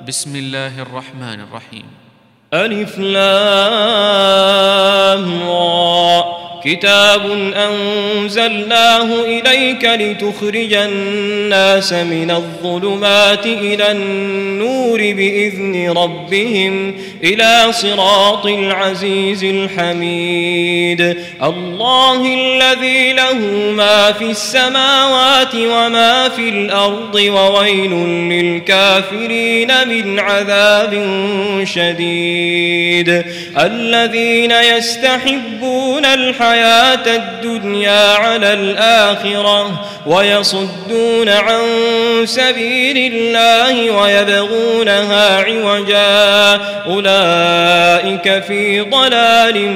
بسم الله الرحمن الرحيم. ألف لام را كتاب أنزلناه إليك لتخرج الناس من الظلمات إلى النور بإذن ربهم إلى صراط العزيز الحميد الله الذي له ما في السماوات وما في الأرض وويل للكافرين من عذاب شديد الذين يستحبون الحياة الدنيا على الآخرة ويصدون عن سبيل الله ويبغونها عوجا أولئك في ضلال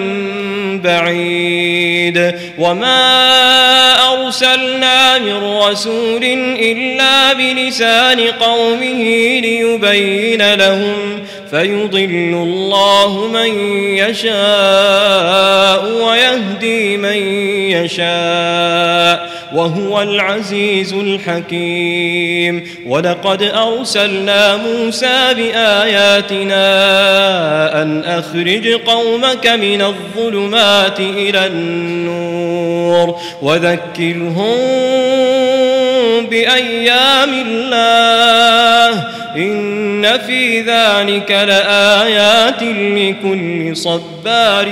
بعيد وما أرسلنا من رسول إلا بلسان قومه ليبين لهم فيضل الله من يشاء ويهدي من يشاء وهو العزيز الحكيم ولقد أرسلنا موسى بآياتنا أن أخرج قومك من الظلمات إلى النور وذكرهم بأيام الله إن في ذلك لآيات لكل صبار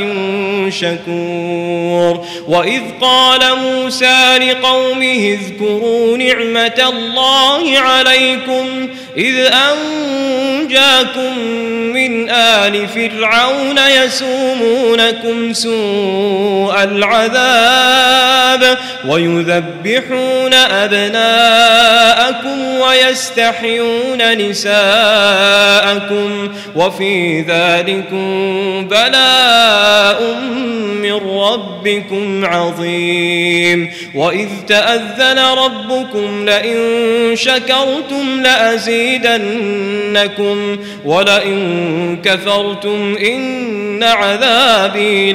شكور وإذ قال موسى لقومه اذكروا نعمة الله عليكم إذ أنجاكم من آل فرعون يسومونكم سوء العذاب ويذبحون أبناءكم ويستحيون نساءكم وفي ذلكم بلاء من ربكم عظيم وإذ تأذن ربكم لئن شكرتم لأزيدنكم ولئن كفرتم إن عذابي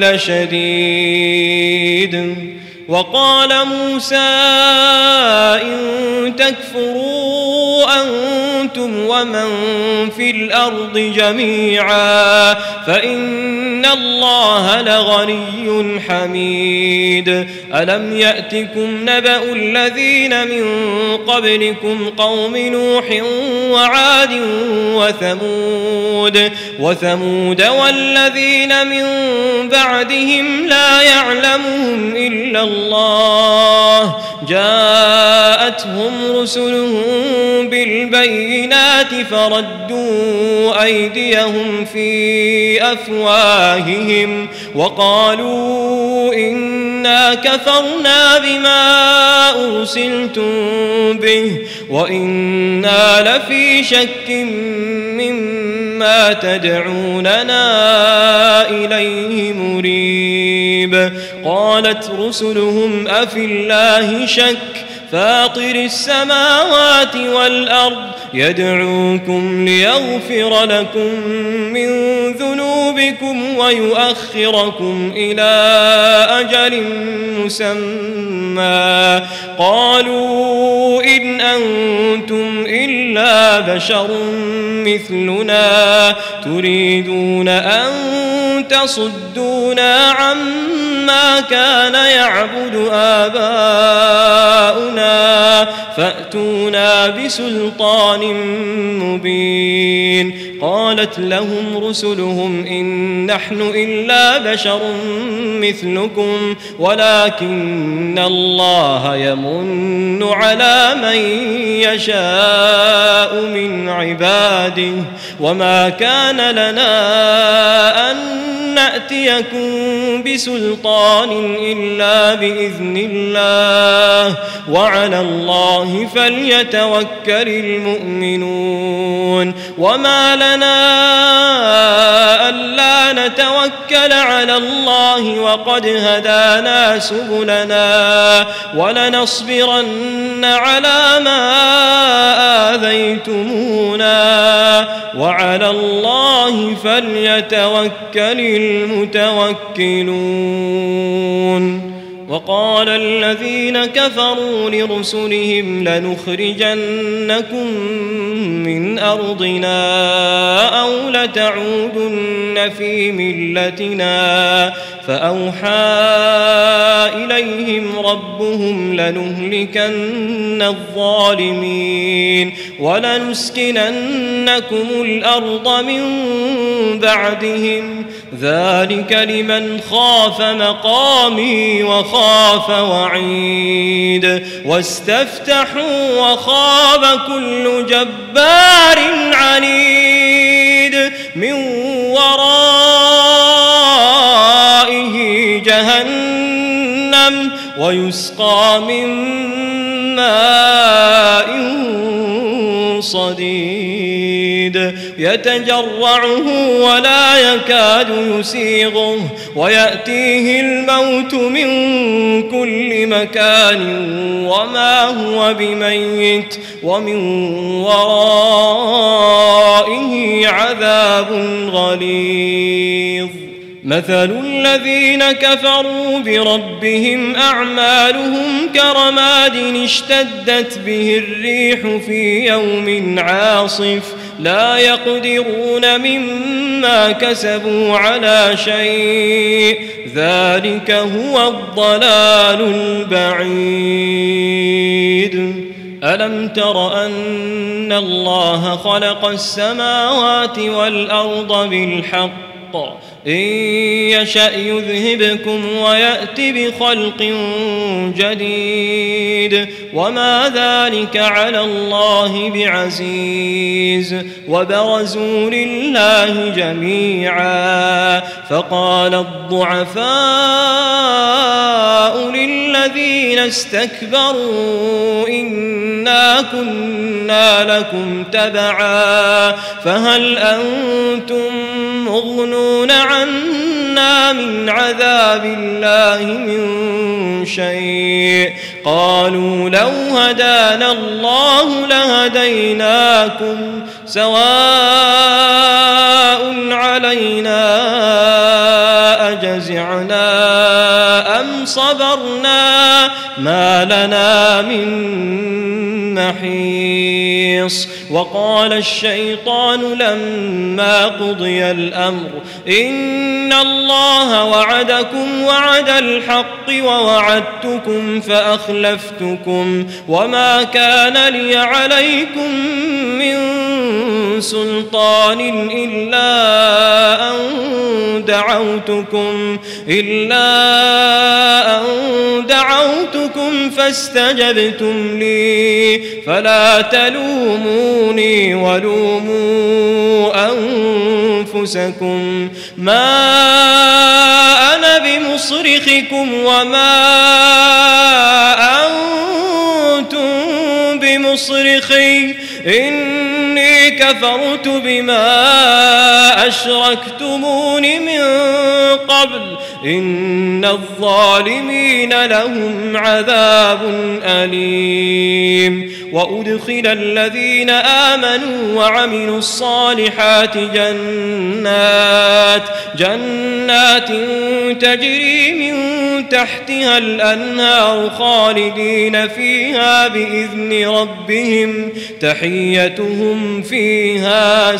لشديد وقال موسى إن تكفروا أنتم ومن في الأرض جميعا فإن الله لغني حميد ألم يأتكم نبأ الذين من قبلكم قوم نوح وعاد وثمود والذين من بعدهم لا يعلمهم إلا الله جاءتهم رسلهم بالبينات فردوا أيديهم في أفواههم وقالوا إنا كفرنا بما أرسلتم به وإنا لفي شك مما تدعوننا إليه مريب قالت رسلهم أفي الله شك فاطر السماوات والأرض يدعوكم ليغفر لكم من ذنوبكم ويؤخركم إلى أجل مسمى قالوا إن أنتم إلا بشر مثلنا تريدون أن تصدونا عما كان يعبد آباؤنا فأتونا بسلطان مبين قالت لهم رسلهم إن نحن إلا بشر مثلكم ولكن الله يمن على من يشاء من عباده وما كان لنا أن نأتيكم بسلطان إلا بإذن الله وعلى الله فليتوكل المؤمنون وما لنا ألا نتوكل على الله وقد هدانا سبلنا ولنصبرن على ما آذيتمونا وعلى الله فليتوكل المتوكلون وقال الذين كفروا لرسلهم لنخرجنكم من أرضنا أو لتعودن في ملتنا فأوحى إليهم ربهم لنهلكن الظالمين ولنسكننكم الأرض من بعدهم ذلك لمن خاف مقامي وخاف وعيد واستفتحوا وخاب كل جبار عنيد من ورائه جهنم ويسقى من ماء صديد يتجرعه ولا يكاد يسيغه ويأتيه الموت من كل مكان وما هو بميت ومن ورائه عذاب غليظ مثل الذين كفروا بربهم أعمالهم كرماد اشتدت به الريح في يوم عاصف لا يقدرون مما كسبوا على شيء ذلك هو الضلال البعيد ألم تر أن الله خلق السماوات والأرض بالحق إن يشأ يذهبكم ويأت بخلق جديد وما ذلك على الله بعزيز وبرزوا لله جميعا فقال الضعفاء للذين استكبروا إنا كنا لكم تبعا فهل أنتم مغنون عنا من عذاب الله من شيء قالوا لو هدانا الله لهديناكم سواء علينا أجزعنا أم صبرنا ما لنا من محيص وقال الشيطان لما قضي الأمر إن الله وعدكم وعد الحق ووعدتكم فأخلفتكم وما كان لي عليكم من سلطان إلا أن دعوتكم فاستجبتم لي فلا تلوموني ولوموا أنفسكم ما أنا بمصرخكم وما أنتم بمصرخي إني كفرت بما أشركتمون من قبل إن الظالمين لهم عذاب أليم وأدخل الذين آمنوا وعملوا الصالحات جنات تجري من تحتها الأنهار خالدين فيها بإذن ربهم تحيتهم فيها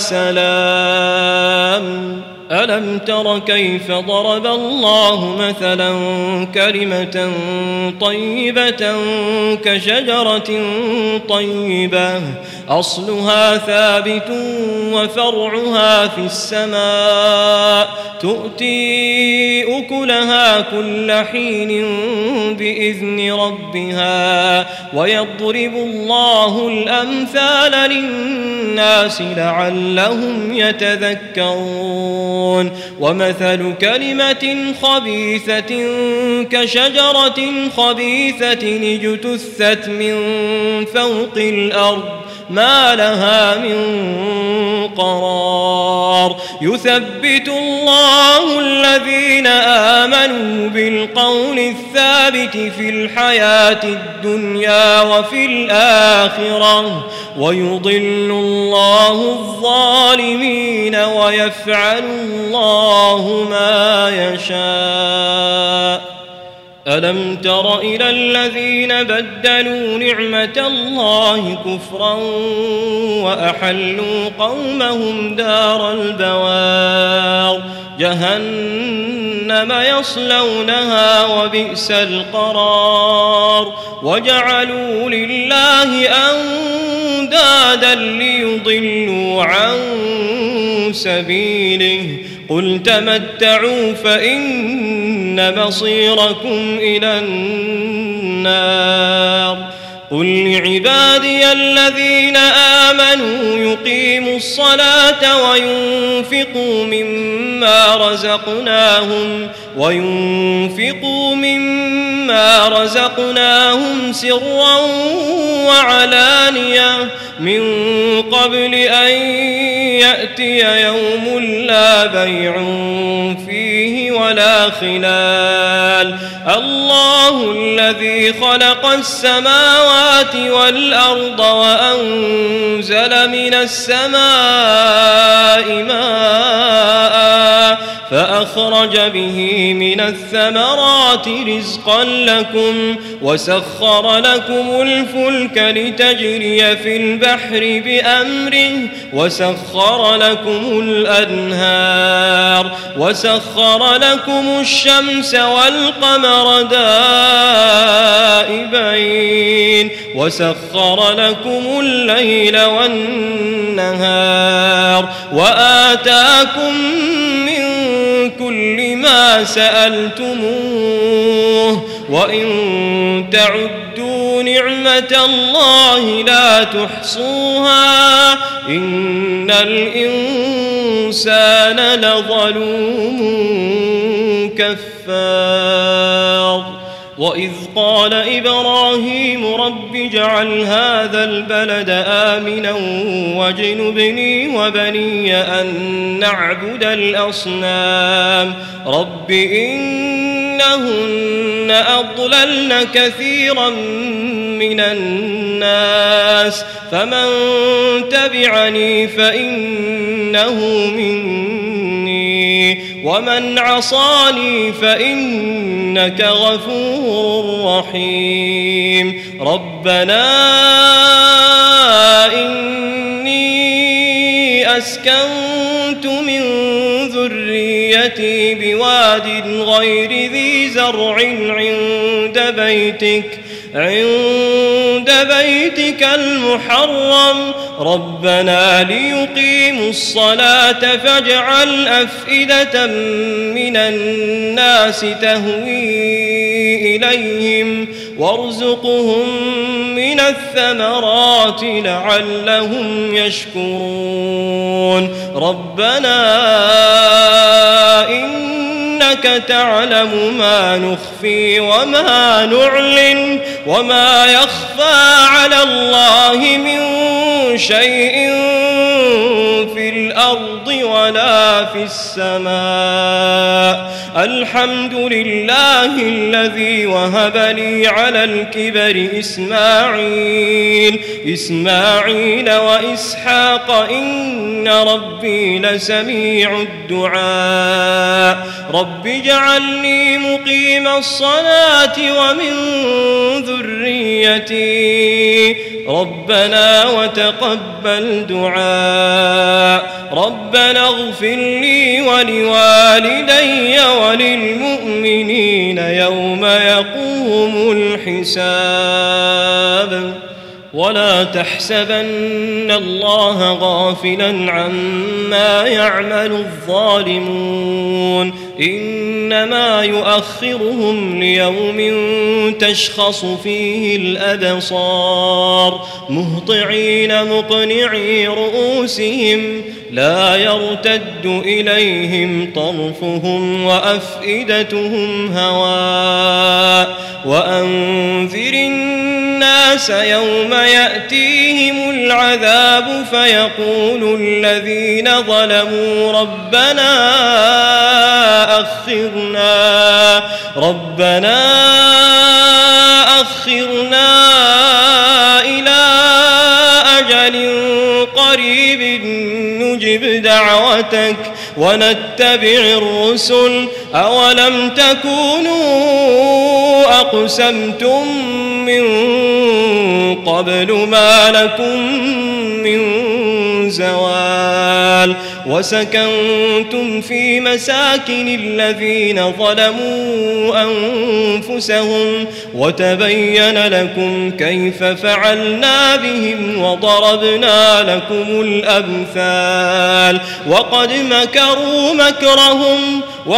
سلام ألم تر كيف ضرب الله مثلا كلمة طيبة كشجرة طيبة أصلها ثابت وفرعها في السماء تؤتي أكلها كل حين بإذن ربها ويضرب الله الأمثال للناس لعلهم يتذكرون ومثل كلمة خبيثة كشجرة خبيثة اجتثت من فوق الأرض ما لها من قرار يثبت الله الذين آمنوا بالقول الثابت في الحياة الدنيا وفي الآخرة ويضل الله الظالمين ويفعل الله ما يشاء ألم تر إلى الذين بدلوا نعمة الله كفرا وأحلوا قومهم دار البوار جهنم يصلونها وبئس القرار وجعلوا لله أندادا ليضلوا عن سبيله قل تمتعوا فإن مصيركم إلى النار قل لعبادي الذين آمنوا يقيموا الصلاة وينفقوا مما رزقناهم سرا وعلانية من قبل أن يأتي يوم لا بيع فيه ولا خلال الله الذي خلق السماوات والأرض وأنزل من السماء ماء فأخرج به من الثمرات رزقا لكم وسخر لكم الفلك لتجري في البحر بأمره وسخر لكم الأنهار وسخر لكم الشمس والقمر دائبين وسخر لكم الليل والنهار وآتاكم من كل ما سألتموه وإن تعدوا نعمة الله لا تحصوها إن الإنسان لظلوم كفار وإذ قال إبراهيم رب اجعل هذا البلد آمنا واجنبني وبني أن نعبد الأصنام رب إنهن أضللن كثيرا من الناس فمن تبعني فإنه مني ومن عصاني فإنك غفور رحيم ربنا إني أسكنت من ذريتي بواد غير ذي زرع عند بيتك المحرم ربنا ليقيموا الصلاة فاجعل أفئدة من الناس تهوي إليهم وارزقهم من الثمرات لعلهم يشكرون ربنا إنك تعلم ما نخفي وما نعلن وما يخفى على الله من شيء في الأرض ولا في السماء الحمد لله الذي وهب لي على الكبر إسماعيل وإسحاق إن ربي لسميع الدعاء رب اجعلني مقيم الصلاة ومن ذريتي ربنا وتقبل دعاء ربنا اغفر لي ولوالدي وللمؤمنين يوم يقوم الحساب ولا تحسبن الله غافلا عما يعمل الظالمون إنما يؤخرهم ليوم تشخص فيه الأبصار مهطعين مقنعي رؤوسهم لا يرتد إليهم طرفهم وأفئدتهم هواء وأنذر الناس يوم يأتيهم العذاب فيقول الذين ظلموا ربنا أخرنا إلى أجل قريب نجب دعوتك ونتبع الرسل أولم تكونوا أقسمتم من قبل ما لكم من زوال وسكنتم في مساكن الذين ظلموا أنفسهم وتبين لكم كيف فعلنا بهم وضربنا لكم الأمثال وقد مكروا مكرهم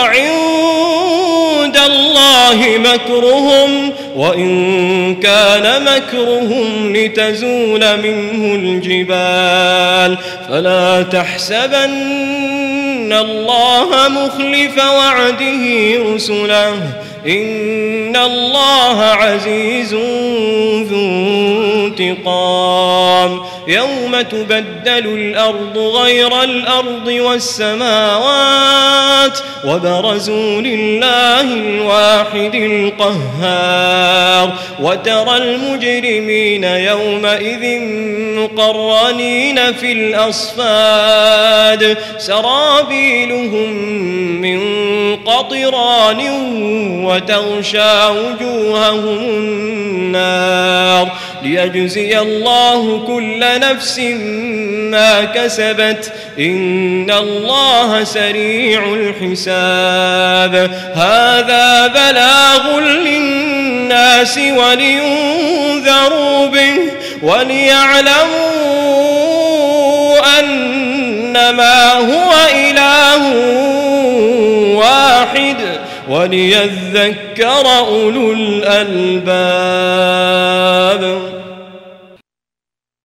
وعند الله مكرهم وإن كان مكرهم لتزول منه الجبال فلا تحسبن الله مخلف وعده رسله إن الله عزيز ذو انتقام يوم تبدل الأرض غير الأرض والسماوات وبرزوا لله الواحد القهار وترى المجرمين يومئذ مقرنين في الأصفاد سرابيلهم من قطران وتغشى وجوههم النار ليجزي الله كل نفس ما كسبت إن الله سريع الحساب هذا بلاغ للناس ولينذروا به وليعلموا أنما هو إله واحد وليذكر أولو الألباب